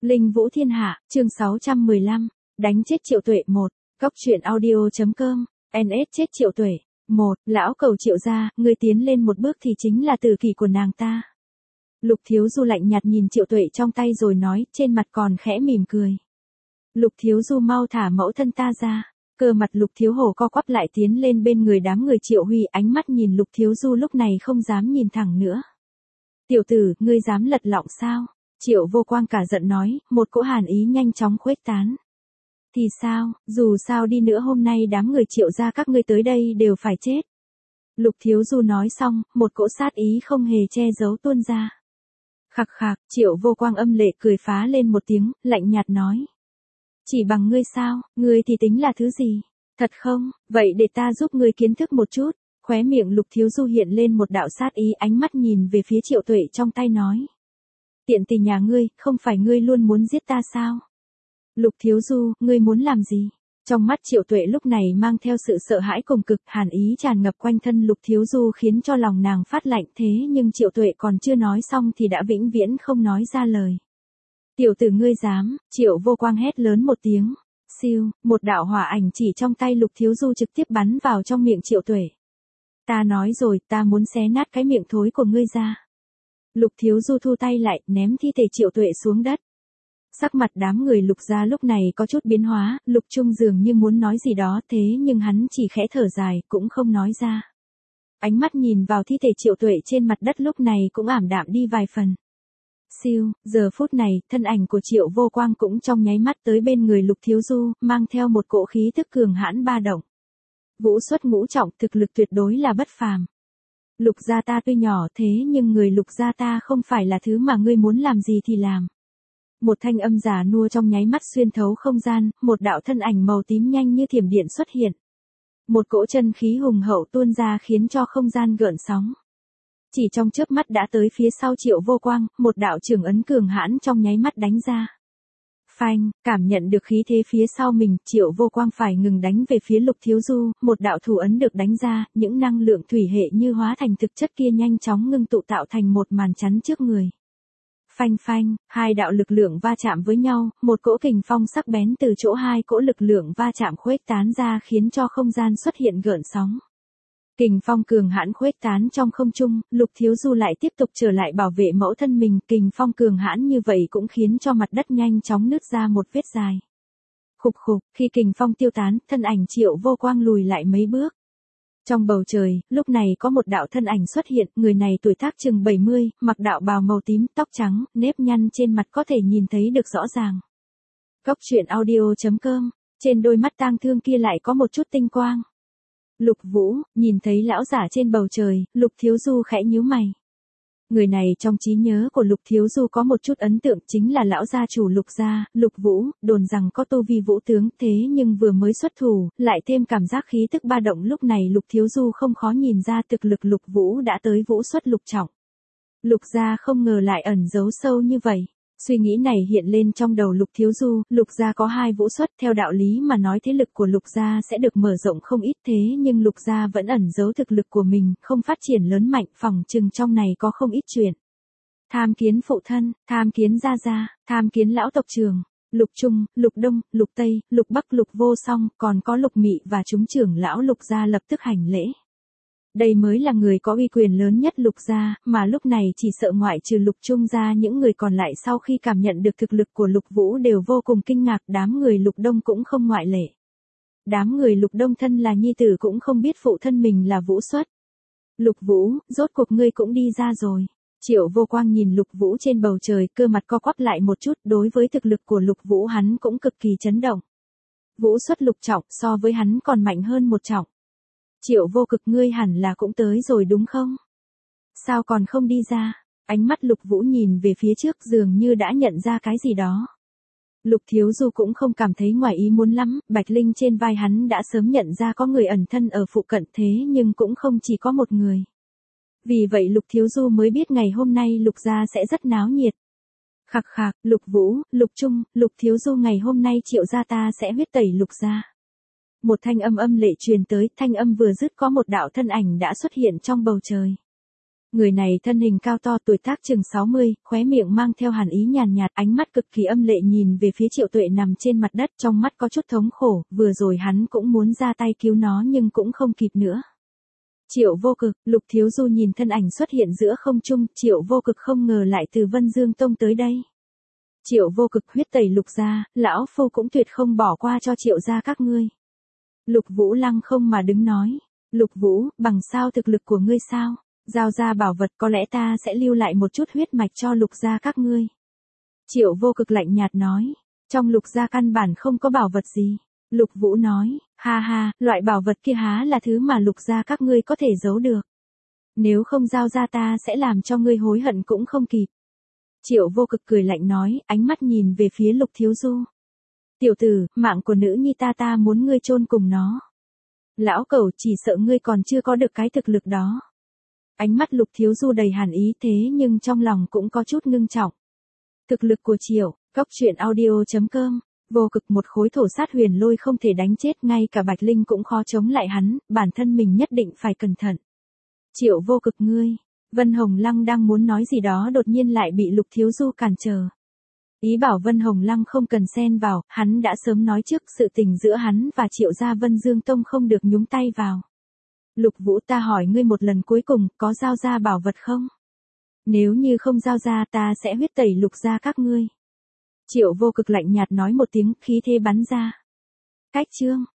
Linh Vũ Thiên Hạ, chương 615, đánh chết Triệu Tuệ 1, Cóc truyện audio.com, NS chết Triệu Tuệ. 1, lão cầu Triệu gia, ngươi tiến lên một bước thì chính là tử kỷ của nàng ta. Lục Thiếu Du lạnh nhạt nhìn Triệu Tuệ trong tay rồi nói, trên mặt còn khẽ mỉm cười. Lục Thiếu Du mau thả mẫu thân ta ra. Cơ mặt Lục Thiếu Hổ co quắp lại tiến lên bên người đám người Triệu Huy, ánh mắt nhìn Lục Thiếu Du lúc này không dám nhìn thẳng nữa. Tiểu tử, ngươi dám lật lọng sao? Triệu Vô Quang cả giận nói, một cỗ hàn ý nhanh chóng khuếch tán. Thì sao, dù sao đi nữa hôm nay đám người Triệu gia các ngươi tới đây đều phải chết. Lục Thiếu Du nói xong, một cỗ sát ý không hề che giấu tuôn ra. Khặc khạc, Triệu Vô Quang âm lệ cười phá lên một tiếng, lạnh nhạt nói. Chỉ bằng ngươi sao, ngươi thì tính là thứ gì? Thật không, vậy để ta giúp ngươi kiến thức một chút. Khóe miệng Lục Thiếu Du hiện lên một đạo sát ý, ánh mắt nhìn về phía Triệu Tuệ trong tay nói. Tiện tỳ nhà ngươi, không phải ngươi luôn muốn giết ta sao? Lục Thiếu Du, ngươi muốn làm gì? Trong mắt Triệu Tuệ lúc này mang theo sự sợ hãi cùng cực, hàn ý tràn ngập quanh thân Lục Thiếu Du khiến cho lòng nàng phát lạnh, thế nhưng Triệu Tuệ còn chưa nói xong thì đã vĩnh viễn không nói ra lời. Tiểu tử ngươi dám, Triệu Vô Quang hét lớn một tiếng. Siêu, một đạo hỏa ảnh chỉ trong tay Lục Thiếu Du trực tiếp bắn vào trong miệng Triệu Tuệ. Ta nói rồi, ta muốn xé nát cái miệng thối của ngươi ra. Lục Thiếu Du thu tay lại, ném thi thể Triệu Tuệ xuống đất. Sắc mặt đám người Lục gia lúc này có chút biến hóa, Lục Trung dường như muốn nói gì đó, thế nhưng hắn chỉ khẽ thở dài, cũng không nói ra. Ánh mắt nhìn vào thi thể Triệu Tuệ trên mặt đất lúc này cũng ảm đạm đi vài phần. Siêu, giờ phút này, thân ảnh của Triệu Vô Quang cũng trong nháy mắt tới bên người Lục Thiếu Du, mang theo một cỗ khí tức cường hãn ba động. Vũ xuất ngũ trọng, thực lực tuyệt đối là bất phàm. Lục gia ta tuy nhỏ thế nhưng người Lục gia ta không phải là thứ mà ngươi muốn làm gì thì làm. Một thanh âm già nua trong nháy mắt xuyên thấu không gian, một đạo thân ảnh màu tím nhanh như thiểm điện xuất hiện. Một cỗ chân khí hùng hậu tuôn ra khiến cho không gian gợn sóng. Chỉ trong chớp mắt đã tới phía sau Triệu Vô Quang, một đạo trường ấn cường hãn trong nháy mắt đánh ra. Phanh, cảm nhận được khí thế phía sau mình, Triệu Vô Quang phải ngừng đánh về phía Lục Thiếu Du, một đạo thủ ấn được đánh ra, những năng lượng thủy hệ như hóa thành thực chất kia nhanh chóng ngưng tụ tạo thành một màn chắn trước người. Phanh phanh, hai đạo lực lượng va chạm với nhau, một cỗ kình phong sắc bén từ chỗ hai cỗ lực lượng va chạm khuếch tán ra khiến cho không gian xuất hiện gợn sóng. Kình phong cường hãn khuếch tán trong không trung, Lục Thiếu Du lại tiếp tục trở lại bảo vệ mẫu thân mình, kình phong cường hãn như vậy cũng khiến cho mặt đất nhanh chóng nứt ra một vết dài. Khục khục, khi kình phong tiêu tán, thân ảnh Triệu Vô Quang lùi lại mấy bước. Trong bầu trời, lúc này có một đạo thân ảnh xuất hiện, người này tuổi tác chừng 70, mặc đạo bào màu tím, tóc trắng, nếp nhăn trên mặt có thể nhìn thấy được rõ ràng. Cóc truyện audio.com, trên đôi mắt tang thương kia lại có một chút tinh quang. Lục Vũ, nhìn thấy lão giả trên bầu trời, Lục Thiếu Du khẽ nhíu mày. Người này trong trí nhớ của Lục Thiếu Du có một chút ấn tượng chính là lão gia chủ Lục gia, Lục Vũ, đồn rằng có tu vi vũ tướng, thế nhưng vừa mới xuất thủ, lại thêm cảm giác khí tức ba động lúc này Lục Thiếu Du không khó nhìn ra thực lực Lục Vũ đã tới vũ xuất lục trọng. Lục gia không ngờ lại ẩn giấu sâu như vậy. Suy nghĩ này hiện lên trong đầu Lục Thiếu Du, Lục gia có hai vũ xuất, theo đạo lý mà nói thế lực của Lục gia sẽ được mở rộng không ít, thế nhưng Lục gia vẫn ẩn giấu thực lực của mình, không phát triển lớn mạnh, phỏng chừng trong này có không ít chuyện. Tham kiến phụ thân, tham kiến gia gia, tham kiến lão tộc trưởng, Lục Trung, Lục Đông, Lục Tây, Lục Bắc, Lục Vô Song, còn có Lục Mị và chúng trưởng lão Lục gia lập tức hành lễ. Đây mới là người có uy quyền lớn nhất Lục gia, mà lúc này chỉ sợ ngoại trừ Lục Trung gia những người còn lại sau khi cảm nhận được thực lực của Lục Vũ đều vô cùng kinh ngạc, đám người Lục Đông cũng không ngoại lệ. Đám người Lục Đông thân là nhi tử cũng không biết phụ thân mình là vũ xuất. Lục Vũ, rốt cuộc ngươi cũng đi ra rồi. Triệu Vô Quang nhìn Lục Vũ trên bầu trời, cơ mặt co quắp lại một chút, đối với thực lực của Lục Vũ hắn cũng cực kỳ chấn động. Vũ xuất lục trọng, so với hắn còn mạnh hơn một trọng. Triệu Vô Cực, ngươi hẳn là cũng tới rồi đúng không? Sao còn không đi ra? Ánh mắt Lục Vũ nhìn về phía trước dường như đã nhận ra cái gì đó. Lục Thiếu Du cũng không cảm thấy ngoài ý muốn lắm, Bạch Linh trên vai hắn đã sớm nhận ra có người ẩn thân ở phụ cận thế nhưng cũng không chỉ có một người. Vì vậy Lục Thiếu Du mới biết ngày hôm nay Lục gia sẽ rất náo nhiệt. Khặc khạc, Lục Vũ, Lục Trung, Lục Thiếu Du ngày hôm nay Triệu gia ta sẽ huyết tẩy Lục gia. Một thanh âm âm lệ truyền tới, thanh âm vừa dứt có một đạo thân ảnh đã xuất hiện trong bầu trời. Người này thân hình cao to, tuổi tác chừng 60, khóe miệng mang theo hàn ý nhàn nhạt, ánh mắt cực kỳ âm lệ nhìn về phía Triệu Tuệ nằm trên mặt đất, trong mắt có chút thống khổ, vừa rồi hắn cũng muốn ra tay cứu nó nhưng cũng không kịp nữa. Triệu Vô Cực, Lục Thiếu Du nhìn thân ảnh xuất hiện giữa không trung, Triệu Vô Cực không ngờ lại từ Vân Dương Tông tới đây. Triệu Vô Cực, huyết tẩy Lục gia, lão phu cũng tuyệt không bỏ qua cho Triệu gia các ngươi. Lục Vũ lăng không mà đứng nói, Lục Vũ, bằng sao thực lực của ngươi sao? Giao ra bảo vật, có lẽ ta sẽ lưu lại một chút huyết mạch cho Lục gia các ngươi. Triệu Vô Cực lạnh nhạt nói, trong Lục gia căn bản không có bảo vật gì. Lục Vũ nói, ha ha, loại bảo vật kia há là thứ mà Lục gia các ngươi có thể giấu được. Nếu không giao ra ta sẽ làm cho ngươi hối hận cũng không kịp. Triệu Vô Cực cười lạnh nói, ánh mắt nhìn về phía Lục Thiếu Du. Tiểu tử, mạng của nữ nhi ta muốn ngươi chôn cùng nó. Lão cẩu, chỉ sợ ngươi còn chưa có được cái thực lực đó. Ánh mắt Lục Thiếu Du đầy hàn ý, thế nhưng trong lòng cũng có chút ngưng trọng. Thực lực của Triệu, góc truyện audio.com, Vô Cực, một khối thổ sát huyền lôi không thể đánh chết, ngay cả Bạch Linh cũng khó chống lại hắn, bản thân mình nhất định phải cẩn thận. Triệu Vô Cực ngươi, Vân Hồng Lăng đang muốn nói gì đó đột nhiên lại bị Lục Thiếu Du cản trở. Ý bảo Vân Hồng Lăng không cần xen vào, hắn đã sớm nói trước, sự tình giữa hắn và Triệu gia Vân Dương Tông không được nhúng tay vào. Lục Vũ, ta hỏi ngươi một lần cuối cùng, có giao ra bảo vật không? Nếu như không giao ra, ta sẽ huyết tẩy Lục gia các ngươi. Triệu Vô Cực lạnh nhạt nói một tiếng, khí thế bắn ra. Cách chương